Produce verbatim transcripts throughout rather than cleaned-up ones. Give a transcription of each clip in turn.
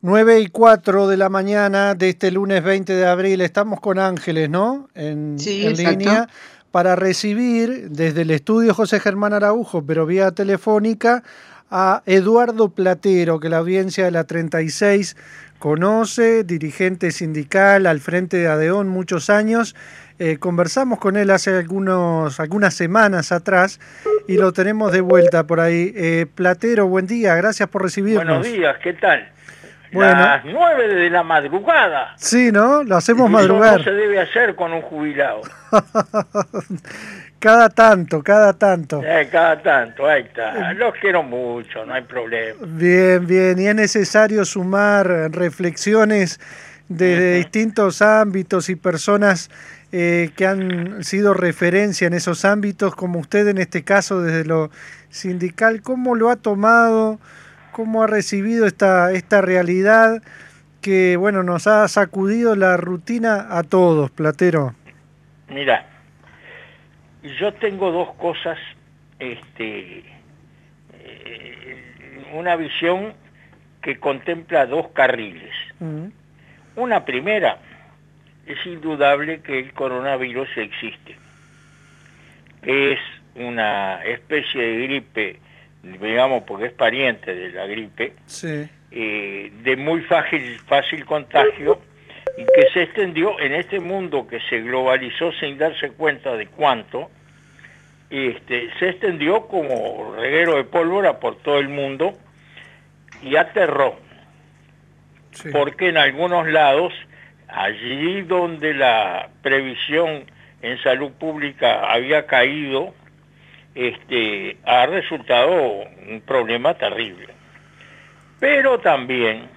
nueve y cuatro de la mañana de este lunes veinte de abril. Estamos con Ángeles, ¿no? En, Sí, en exacto. línea para recibir desde el estudio José Germán Araujo, pero vía telefónica, a Eduardo Platero, que la audiencia de la treinta y seis conoce, dirigente sindical al frente de ADEON muchos años. Eh, conversamos con él hace algunos, algunas semanas atrás y lo tenemos de vuelta por ahí. Eh, Platero, buen día, gracias por Buenos recibirnos. días, ¿qué tal? Bueno, Las nueve de la madrugada. sí, ¿no? Lo hacemos Y eso no madrugar. se debe hacer con un jubilado. Cada tanto, cada tanto. Eh, cada tanto, ahí está. Los quiero mucho, no hay problema. Bien, bien. Y es necesario sumar reflexiones de Ujú. distintos ámbitos y personas eh, que han sido referencia en esos ámbitos, como usted en este caso desde lo sindical. ¿Cómo lo ha tomado? ¿Cómo ha recibido esta, esta realidad que, bueno, nos ha sacudido la rutina a todos, Platero? Mira, yo tengo dos cosas, este, eh, una visión que contempla dos carriles. Mm. Una primera, es indudable que el coronavirus existe, que es una especie de gripe, digamos porque es pariente de la gripe, Sí. eh, de muy fácil, fácil contagio, y que se extendió en este mundo que se globalizó sin darse cuenta de cuánto, este, se extendió como reguero de pólvora por todo el mundo y aterró, Sí. porque en algunos lados, allí donde la previsión en salud pública había caído, este, ha resultado un problema terrible. Pero también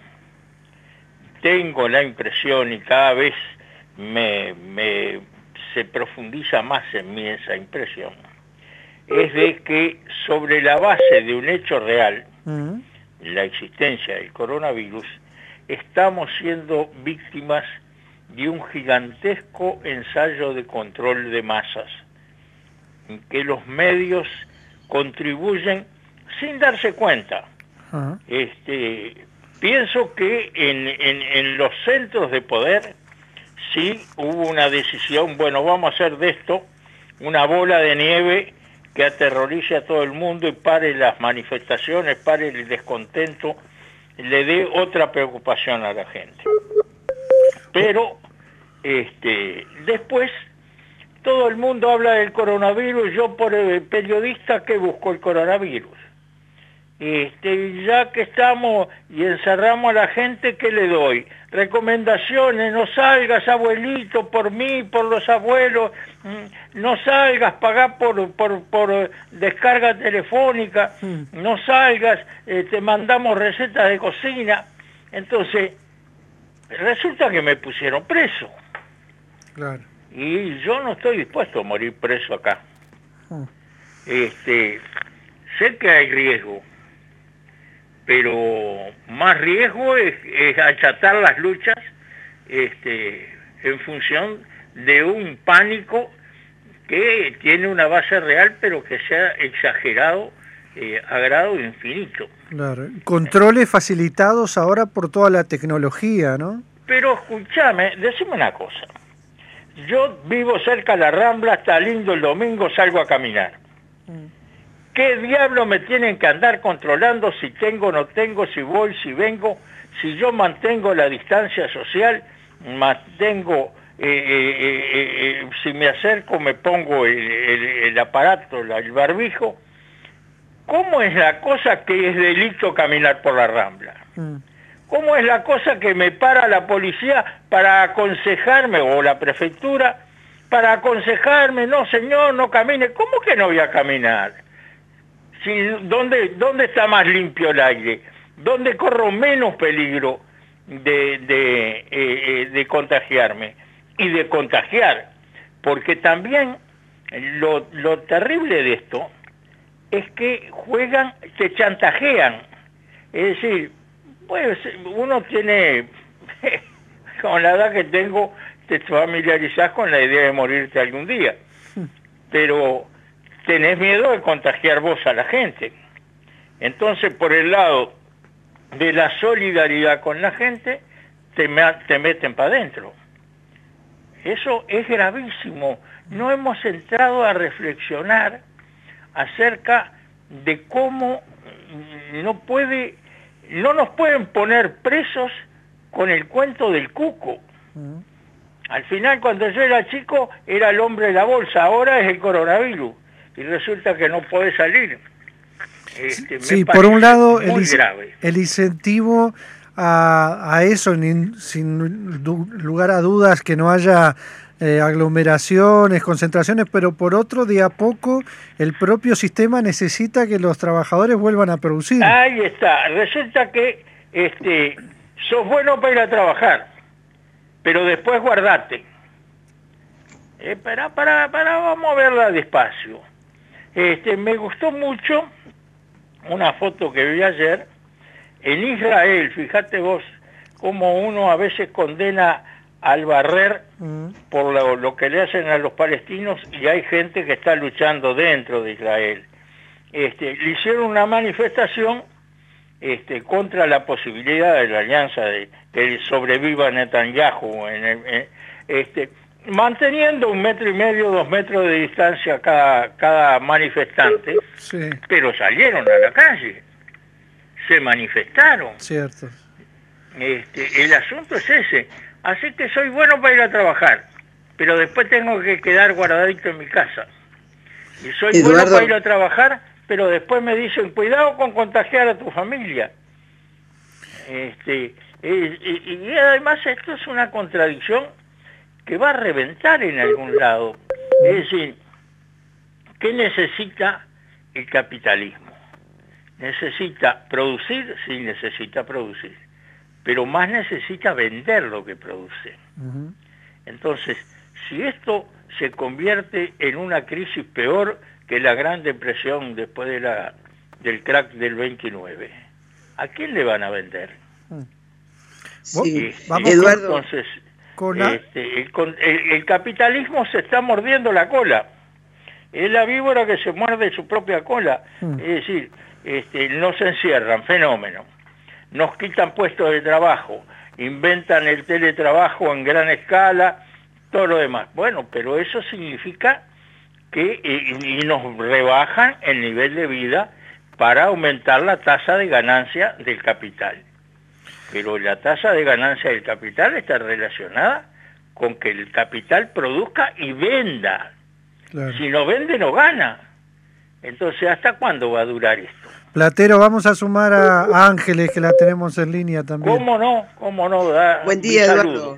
tengo la impresión, y cada vez me, me se profundiza más en mí esa impresión, es de que sobre la base de un hecho real, Mm. la existencia del coronavirus, estamos siendo víctimas de un gigantesco ensayo de control de masas, en que los medios contribuyen sin darse cuenta. Ah. Este, pienso que en, en, en los centros de poder sí hubo una decisión, bueno, vamos a hacer de esto una bola de nieve que aterrorice a todo el mundo y pare las manifestaciones, pare el descontento, le dé otra preocupación a la gente. Pero este, después todo el mundo habla del coronavirus, yo por el periodista que busco el coronavirus. Este, ya que estamos y encerramos a la gente, ¿qué le doy? Recomendaciones: no salgas, abuelito, por mí, por los abuelos, no salgas, pagá por, por, por descarga telefónica, no salgas, eh, te mandamos recetas de cocina. Entonces, resulta que me pusieron preso. Claro. Y yo no estoy dispuesto a morir preso acá. Este, sé que hay riesgo, pero más riesgo es, es achatar las luchas este, en función de un pánico que tiene una base real, pero que se ha exagerado eh, a grado infinito. Claro. Controles facilitados ahora por toda la tecnología, ¿no? Pero escúchame, decime una cosa. Yo vivo cerca de la Rambla, está lindo el domingo, salgo a caminar. ¿Qué diablo me tienen que andar controlando si tengo o no tengo, si voy, si vengo? Si yo mantengo la distancia social, mantengo, eh, eh, eh, eh, si me acerco me pongo el, el, el aparato, el barbijo. ¿Cómo es la cosa que es delito caminar por la Rambla? Mm. ¿Cómo es la cosa que me para la policía para aconsejarme, o la prefectura, para aconsejarme? No, señor, no camine. ¿Cómo que no voy a caminar? Si, ¿dónde, ¿Dónde está más limpio el aire? ¿Dónde corro menos peligro de, de, eh, eh, de contagiarme? Y de contagiar. Porque también lo, lo terrible de esto es que juegan, te chantajean. Es decir, pues uno tiene, con la edad que tengo, te familiarizás con la idea de morirte algún día, pero tenés miedo de contagiar vos a la gente. Entonces, por el lado de la solidaridad con la gente, te, me, te meten para adentro. Eso es gravísimo. No hemos entrado a reflexionar acerca de cómo no puede, no nos pueden poner presos con el cuento del cuco. Uh-huh. Al final, cuando yo era chico, era el hombre de la bolsa, ahora es el coronavirus, y resulta que no puede salir. Este, sí, por un lado, el, el incentivo a, a eso, sin, sin lugar a dudas, que no haya eh, aglomeraciones, concentraciones, pero por otro, de a poco, el propio sistema necesita que los trabajadores vuelvan a producir. Ahí está. Resulta que este, sos bueno para ir a trabajar, pero después guardate. Eh, para, para, para, vamos a verla despacio. Este, me gustó mucho una foto que vi ayer en Israel. Fíjate vos cómo uno a veces condena al barrer mm. por lo, lo que le hacen a los palestinos, y hay gente que está luchando dentro de Israel. Este, le hicieron una manifestación este, contra la posibilidad de la alianza de que sobreviva Netanyahu, en el, en, este, manteniendo un metro y medio, dos metros de distancia cada, cada manifestante, sí. Pero salieron a la calle, se manifestaron. Cierto. Este, el asunto es ese. Así que soy bueno para ir a trabajar, pero después tengo que quedar guardadito en mi casa. Y soy Eduardo... bueno para ir a trabajar, pero después me dicen, cuidado con contagiar a tu familia. Este, y, y, y además esto es una contradicción que va a reventar en algún lado. Es decir, ¿qué necesita el capitalismo? Necesita producir, sí necesita producir, pero más necesita vender lo que produce. Uh-huh. Entonces, si esto se convierte en una crisis peor que la Gran Depresión después de la, del crack del veintinueve, ¿a quién le van a vender? Sí, este, vamos, Eduardo. Entonces, Este, el, el, el capitalismo se está mordiendo la cola. Es la víbora que se muerde su propia cola. Mm. Es decir, este, no se encierran, fenómeno. Nos quitan puestos de trabajo, inventan el teletrabajo en gran escala, todo lo demás. Bueno, pero eso significa que y, y nos rebajan el nivel de vida para aumentar la tasa de ganancia del capital. Pero la tasa de ganancia del capital está relacionada con que el capital produzca y venda. Claro. Si no vende, no gana. Entonces, ¿hasta cuándo va a durar esto? Platero, vamos a sumar a Ángeles, que la tenemos en línea también. ¿Cómo no? ¿Cómo no? Da Buen día, Eduardo.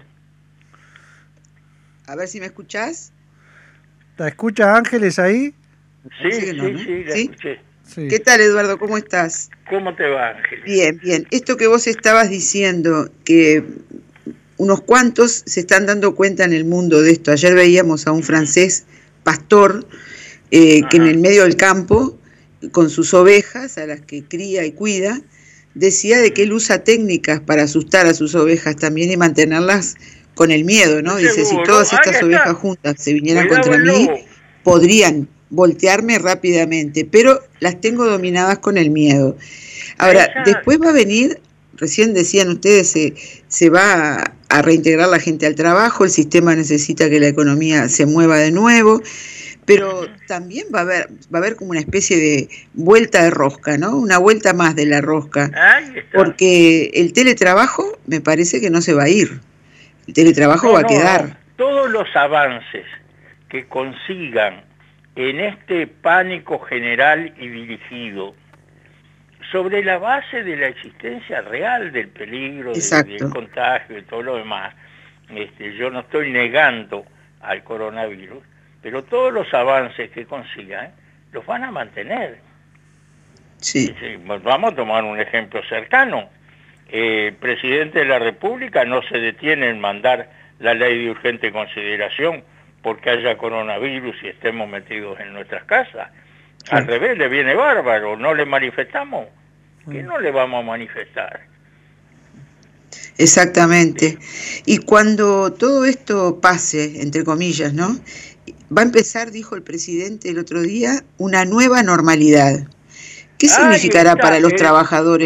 A ver si me escuchás. ¿La escucha Ángeles ahí? Sí, sí, no, ¿no? sí, la ¿Sí? escuché. Sí. ¿Qué tal, Eduardo? ¿Cómo estás? ¿Cómo te va, Ángel? Bien, bien. Esto que vos estabas diciendo, que unos cuantos se están dando cuenta en el mundo de esto. Ayer veíamos a un francés pastor eh, que en el medio del campo, con sus ovejas, a las que cría y cuida, decía de que él usa técnicas para asustar a sus ovejas también y mantenerlas con el miedo, ¿no? Dice, si todas estas ovejas juntas se vinieran contra mí, podrían voltearme rápidamente, pero las tengo dominadas con el miedo. Ahora, después va a venir, recién decían ustedes, se, se va a, a reintegrar la gente al trabajo, el sistema necesita que la economía se mueva de nuevo, pero también va a haber, va a haber como una especie de vuelta de rosca, ¿no? Una vuelta más de la rosca, porque el teletrabajo me parece que no se va a ir, el teletrabajo no, va a quedar. No, todos los avances que consigan en este pánico general y dirigido, sobre la base de la existencia real del peligro, de, del contagio y todo lo demás, este, yo no estoy negando al coronavirus, pero todos los avances que consigan los van a mantener. Sí. Vamos a tomar un ejemplo cercano. Eh, el presidente de la República no se detiene en mandar la ley de urgente consideración porque haya coronavirus y estemos metidos en nuestras casas. Sí. Al revés, le viene bárbaro, no le manifestamos. ¿Qué no le vamos a manifestar? Exactamente. Y cuando todo esto pase, entre comillas, ¿no? Va a empezar, dijo el presidente el otro día, una nueva normalidad. ¿Qué significará para los es, trabajadores? Es,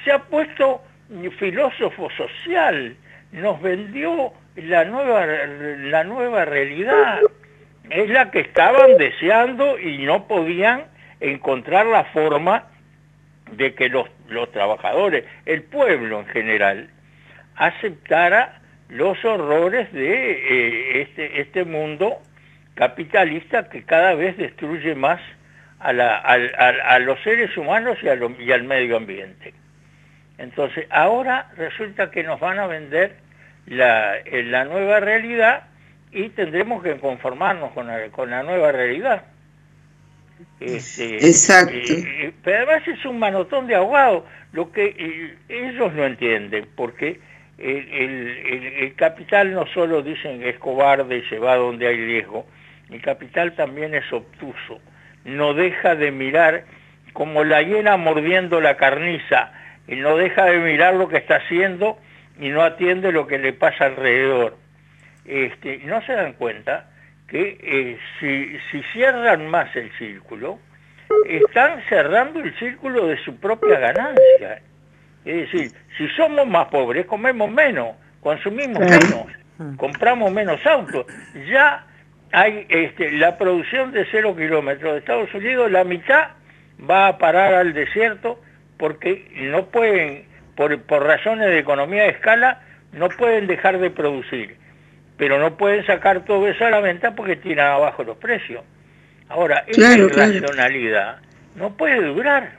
se ha puesto filósofo social, nos vendió la nueva, la nueva realidad, es la que estaban deseando y no podían encontrar la forma de que los, los trabajadores, el pueblo en general, aceptara los horrores de eh, este, este mundo capitalista que cada vez destruye más a, la, a, a, a los seres humanos y, a lo, y al medio ambiente. Entonces, ahora resulta que nos van a vender la, la nueva realidad y tendremos que conformarnos con la, con la nueva realidad. Este, Exacto. Eh, pero además es un manotón de ahogados, lo que eh, ellos no entienden, porque el, el, el, el capital no solo dicen que es cobarde y se va donde hay riesgo, el capital también es obtuso, no deja de mirar como la hiena mordiendo la carniza, y no deja de mirar lo que está haciendo y no atiende lo que le pasa alrededor. Este, no se dan cuenta que eh, si, si cierran más el círculo, están cerrando el círculo de su propia ganancia. Es decir, si somos más pobres, comemos menos, consumimos menos, compramos menos autos. Ya hay este, la producción de cero kilómetros de Estados Unidos, la mitad va a parar al desierto porque no pueden, por, por razones de economía de escala, no pueden dejar de producir. Pero no pueden sacar todo eso a la venta porque tiran abajo los precios. Ahora, claro, esa claro. irracionalidad no puede durar.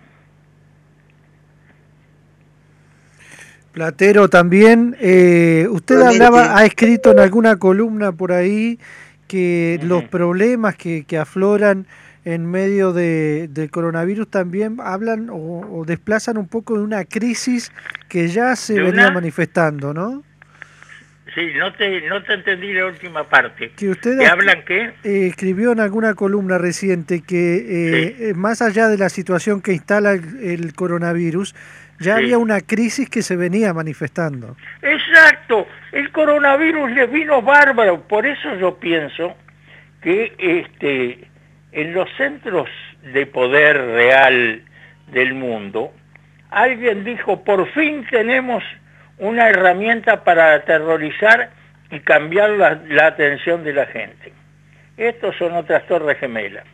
Platero también, eh, usted Realmente. hablaba, ha escrito en alguna columna por ahí que Uh-huh. los problemas que, que afloran en medio de, del coronavirus también hablan o, o desplazan un poco de una crisis que ya se ¿De venía una? manifestando, ¿no? Sí, no te, no te entendí la última parte. Que usted ¿Que hablan qué? eh, escribió en alguna columna reciente que eh, Sí. eh, más allá de la situación que instala el, el coronavirus, ya Sí. había una crisis que se venía manifestando. Exacto, el coronavirus les vino bárbaro, por eso yo pienso que este, en los centros de poder real del mundo, alguien dijo, por fin tenemos una herramienta para aterrorizar y cambiar la, la atención de la gente. Estos son otras torres gemelas.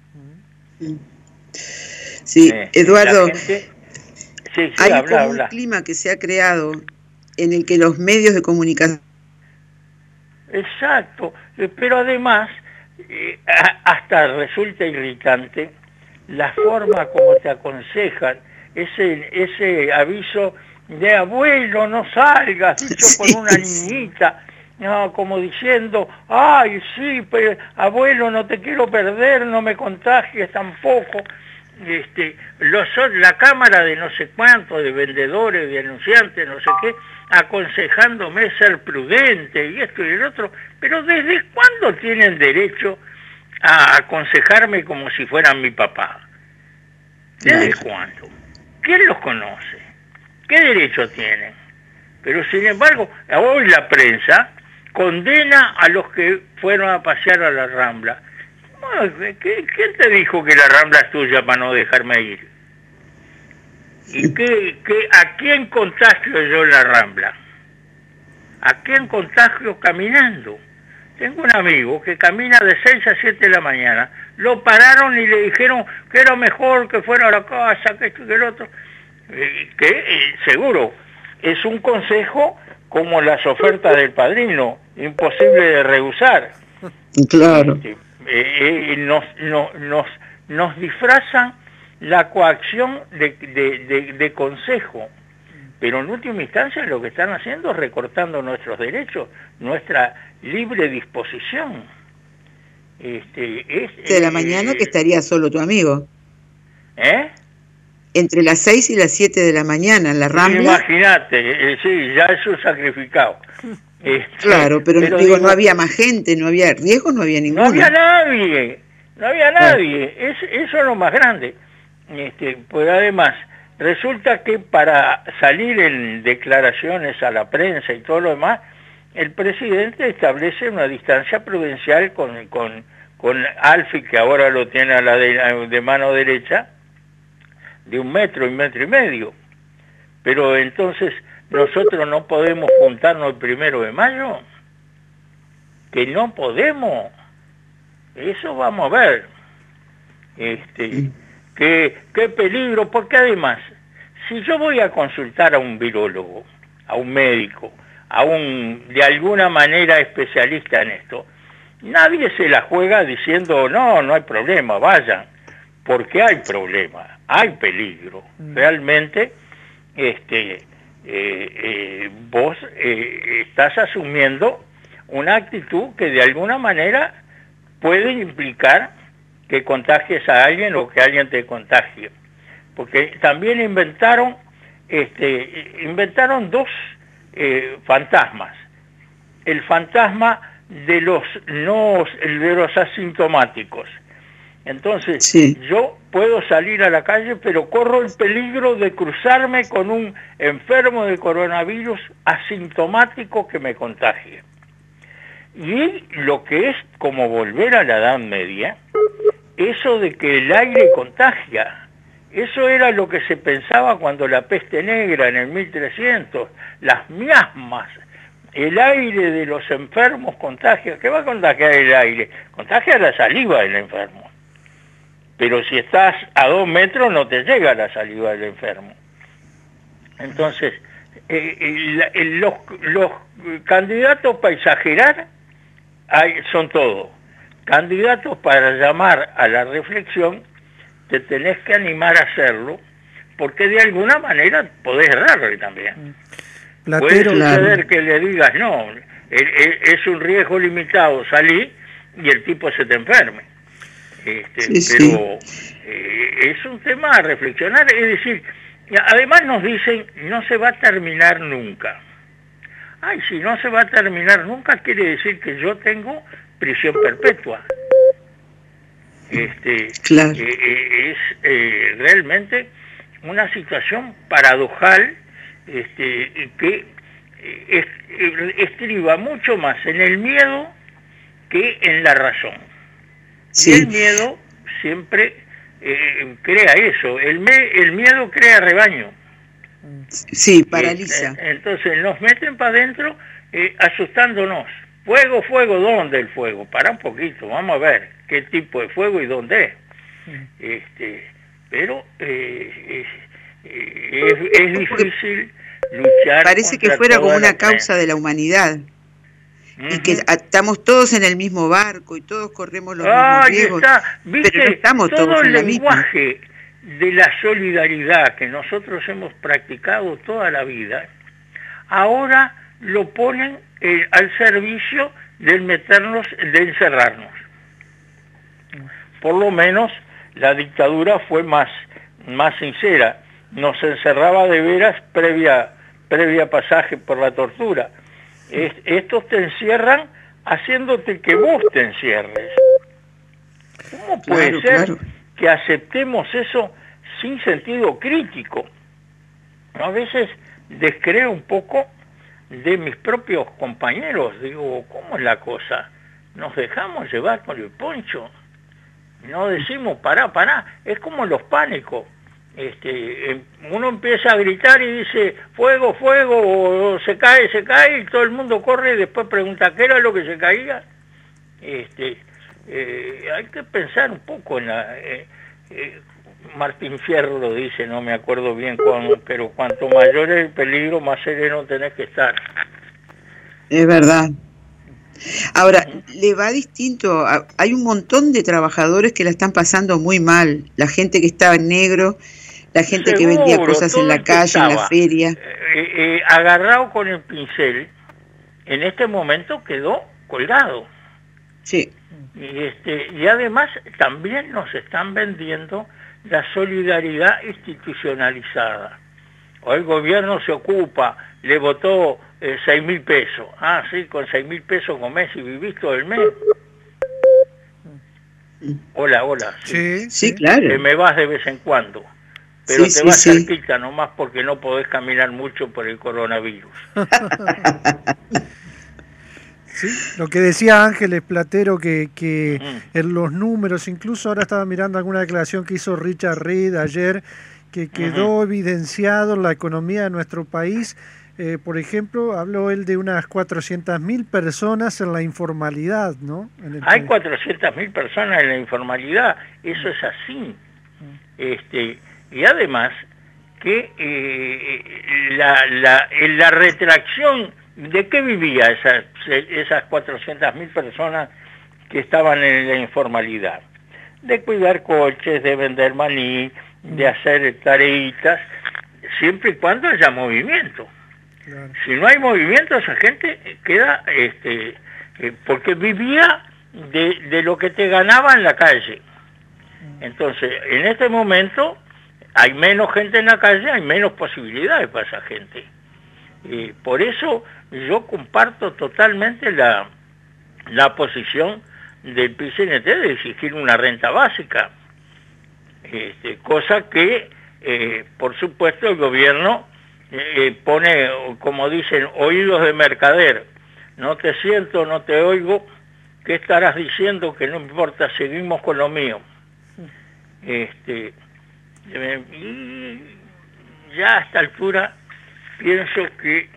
Sí, Eh, Eduardo, la gente... Sí, sí, hay habla, como habla. un clima que se ha creado en el que los medios de comunicación... Exacto, eh, pero además eh, a- hasta resulta irritante la forma como te aconsejan, ese, ese aviso de abuelo no salgas, dicho Sí, por una sí. niñita, no, como diciendo, ay sí, pero abuelo no te quiero perder, no me contagies tampoco. Este, los, la cámara de no sé cuánto, de vendedores, de anunciantes, no sé qué, aconsejándome ser prudente y esto y el otro, pero ¿desde cuándo tienen derecho a aconsejarme como si fueran mi papá? ¿Desde Claro. cuándo? ¿Quién los conoce? ¿Qué derecho tienen? Pero sin embargo, hoy la prensa condena a los que fueron a pasear a la Rambla. Bueno, ¿qué- ¿quién te dijo que la Rambla es tuya para no dejarme ir? ¿Y qué, qué, a quién contagio yo en la Rambla? ¿A quién contagio caminando? Tengo un amigo que camina de seis a siete de la mañana. Lo pararon y le dijeron que era mejor que fuera a la casa, que esto y que el otro. Eh, que eh, seguro es un consejo como las ofertas del padrino, imposible de rehusar. Claro. Este, eh, eh, nos, no, nos, nos disfrazan la coacción de, de, de, de consejo, pero en última instancia lo que están haciendo es recortando nuestros derechos, nuestra libre disposición. Este, es, De la eh, mañana que estaría solo tu amigo. ¿Eh? Entre las seis y las siete de la mañana en la Rambla. Imagínate, eh, sí, ya es un sacrificado. Este, Claro, pero, pero digo, digo, no había más gente, no había riesgo, no había ninguno. No había nadie, no había nadie, es, eso es lo más grande. Este, pues además, resulta que para salir en declaraciones a la prensa y todo lo demás, el presidente establece una distancia prudencial con, con, con Alfi, que ahora lo tiene a la de, de mano derecha, de un metro y metro y medio. Pero entonces, ¿nosotros no podemos juntarnos el primero de mayo? Que no podemos. Eso vamos a ver. Este, qué, qué peligro, porque además, si yo voy a consultar a un virólogo, a un médico, a un, de alguna manera, especialista en esto, nadie se la juega diciendo, no, no hay problema, vayan, porque hay problema, hay peligro. Realmente, este, eh, eh, vos eh, estás asumiendo una actitud que de alguna manera puede implicar que contagies a alguien o que alguien te contagie. Porque también inventaron, este, inventaron dos eh, fantasmas. El fantasma de los no, de los asintomáticos. Entonces, sí, yo puedo salir a la calle, pero corro el peligro de cruzarme con un enfermo de coronavirus asintomático que me contagie. Y lo que es como volver a la Edad Media, eso de que el aire contagia, eso era lo que se pensaba cuando la peste negra en el mil trescientos, las miasmas, el aire de los enfermos contagia. ¿Qué va a contagiar el aire? Contagia la saliva del enfermo. Pero si estás a dos metros no te llega la saliva del enfermo. Entonces, eh, eh, eh, los, los candidatos para exagerar hay, son todos. Candidatos para llamar a la reflexión, te tenés que animar a hacerlo, porque de alguna manera podés errarle también. Platero, puede suceder claro, que le digas, no, es un riesgo limitado, salí y el tipo se te enferme. Este, sí, pero sí. Eh, es un tema a reflexionar, es decir, además nos dicen, no se va a terminar nunca. Ay, si no se va a terminar nunca, quiere decir que yo tengo prisión perpetua. Este, claro. eh, eh, es eh, realmente una situación paradojal, este, que eh, estriba mucho más en el miedo que en la razón. Sí. Y el miedo siempre eh, crea eso, el, me, el miedo crea rebaño. Sí, paraliza. Eh, entonces nos meten para adentro eh, asustándonos. Fuego, fuego, ¿dónde el fuego? Para un poquito, vamos a ver qué tipo de fuego y dónde es. Este, pero eh, es, es, es difícil luchar. Parece que fuera como una causa de la humanidad. Uh-huh. Y que estamos todos en el mismo barco y todos corremos los ah, mismos riesgos. Está, ¿viste? Pero no estamos todo todos en la misma. El lenguaje de la solidaridad que nosotros hemos practicado toda la vida, ahora lo ponen eh, al servicio del meternos, de encerrarnos. Por lo menos la dictadura fue más, más sincera, nos encerraba de veras previa, previa pasaje por la tortura. Es, estos te encierran haciéndote que vos te encierres. ¿Cómo puede claro, ser claro. que aceptemos eso sin sentido crítico? A veces descreo un poco de mis propios compañeros, digo, ¿cómo es la cosa? ¿Nos dejamos llevar con el poncho? No decimos, pará, pará, es como los pánicos. Este, uno empieza a gritar y dice, fuego, fuego, o se cae, se cae, y todo el mundo corre y después pregunta, ¿qué era lo que se caía? Este, eh, hay que pensar un poco en la... Eh, eh, Martín Fierro lo dice, no me acuerdo bien cuándo, pero cuanto mayor es el peligro, más sereno tenés que estar. Es verdad. Ahora, le va distinto, hay un montón de trabajadores que la están pasando muy mal, la gente que estaba en negro, la gente Seguro, que vendía cosas en la calle, en la feria. Eh, eh, agarrado con el pincel, en este momento quedó colgado. Sí. Y, este, y además también nos están vendiendo la solidaridad institucionalizada. O el gobierno se ocupa, le votó eh, seis mil pesos. Ah, sí, con seis mil pesos comés y vivís todo el mes. Hola, hola. Sí, sí, sí claro. Que me vas de vez en cuando. Pero sí, te sí, vas sí. cerquita nomás porque no podés caminar mucho por el coronavirus. Sí, lo que decía Ángeles Platero, que, que mm. en los números, incluso ahora estaba mirando alguna declaración que hizo Richard Reed ayer, que quedó uh-huh. evidenciado en la economía de nuestro país. Eh, por ejemplo, habló él de unas cuatrocientas mil personas en la informalidad, ¿no? En el Hay cuatrocientas mil personas en la informalidad, eso es así. Uh-huh. Este, y además que eh, la, la, la retracción, ¿de qué vivía esas, esas cuatrocientas mil personas que estaban en la informalidad? De cuidar coches, de vender maní, de hacer tareitas, siempre y cuando haya movimiento. Claro. Si no hay movimiento, esa gente queda, este, eh, porque vivía de, de lo que te ganaba en la calle. Entonces, en este momento hay menos gente en la calle, hay menos posibilidades para esa gente. Eh, por eso yo comparto totalmente la, la posición del P C N T de exigir una renta básica, este, cosa que, eh, por supuesto, el gobierno eh, pone, como dicen, oídos de mercader. No te siento, no te oigo, ¿qué estarás diciendo? Que no importa, seguimos con lo mío. Este, y ya a esta altura pienso que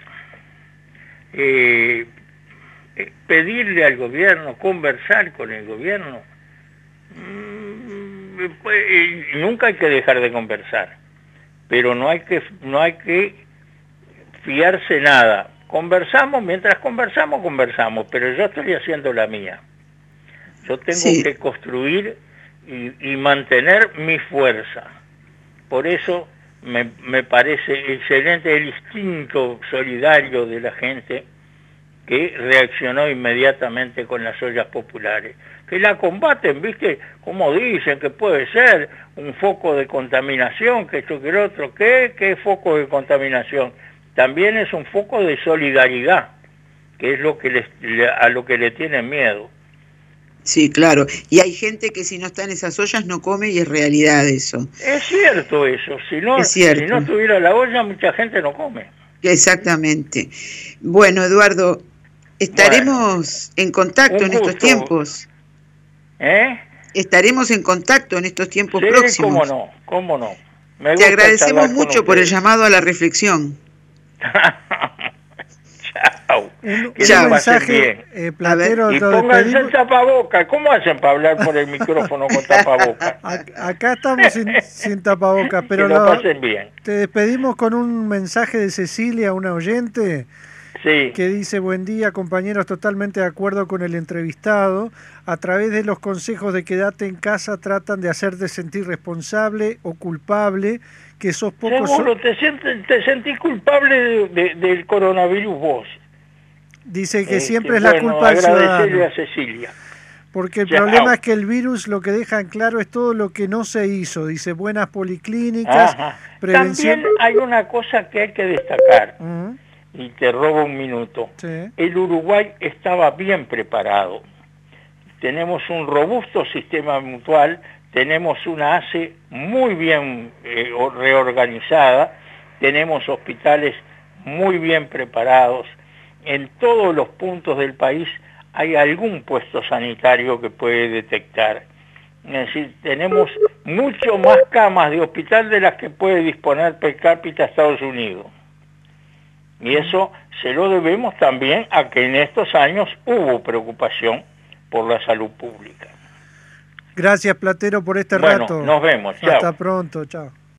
eh, pedirle al gobierno, conversar con el gobierno, mmm, pues, nunca hay que dejar de conversar, pero no hay que no hay que fiarse nada. Conversamos, mientras conversamos, conversamos, pero yo estoy haciendo la mía. Yo tengo sí. que construir y, y mantener mi fuerza. Por eso me, me parece excelente el instinto solidario de la gente que reaccionó inmediatamente con las ollas populares, que la combaten, ¿viste? Como dicen que puede ser un foco de contaminación, que esto que el otro, ¿qué? ¿Qué foco de contaminación? También es un foco de solidaridad, que es lo que les, a lo que le tienen miedo. Sí, claro. Y hay gente que si no está en esas ollas no come y es realidad eso. Es cierto eso. Si no, es cierto. Si no tuviera la olla, mucha gente no come. Exactamente. Bueno, Eduardo, estaremos bueno, en contacto en estos tiempos. ¿Eh? Estaremos en contacto en estos tiempos sí, próximos. cómo no, cómo no. Me Te agradecemos mucho por el llamado a la reflexión. Chao. Un, que un mensaje, eh, Platero, y pónganse el tapaboca. ¿Cómo hacen para hablar por el micrófono con tapaboca? Acá estamos sin, sin tapaboca, pero que lo lo, pasen bien. Te despedimos con un mensaje de Cecilia, una oyente, sí. que dice: buen día, compañeros, totalmente de acuerdo con el entrevistado. A través de los consejos de quédate en casa tratan de hacerte sentir responsable o culpable, que sos poco... Seguro, so te, sientes, te sentís culpable de, de, del coronavirus vos. Dice que este, siempre es bueno, la culpa del ciudadano. Agradecerle a Cecilia. Porque el Chao. problema es que el virus lo que deja en claro es todo lo que no se hizo. Dice, buenas policlínicas, Ajá. prevención... También hay una cosa que hay que destacar, uh-huh. y te robo un minuto. Sí. El Uruguay estaba bien preparado. Tenemos un robusto sistema mutual, tenemos una A C E muy bien eh, reorganizada, tenemos hospitales muy bien preparados. En todos los puntos del país hay algún puesto sanitario que puede detectar. Es decir, tenemos mucho más camas de hospital de las que puede disponer per cápita Estados Unidos. Y eso se lo debemos también a que en estos años hubo preocupación por la salud pública. Gracias, Platero, por este bueno, rato. Nos vemos. Chao. Hasta pronto. Chao.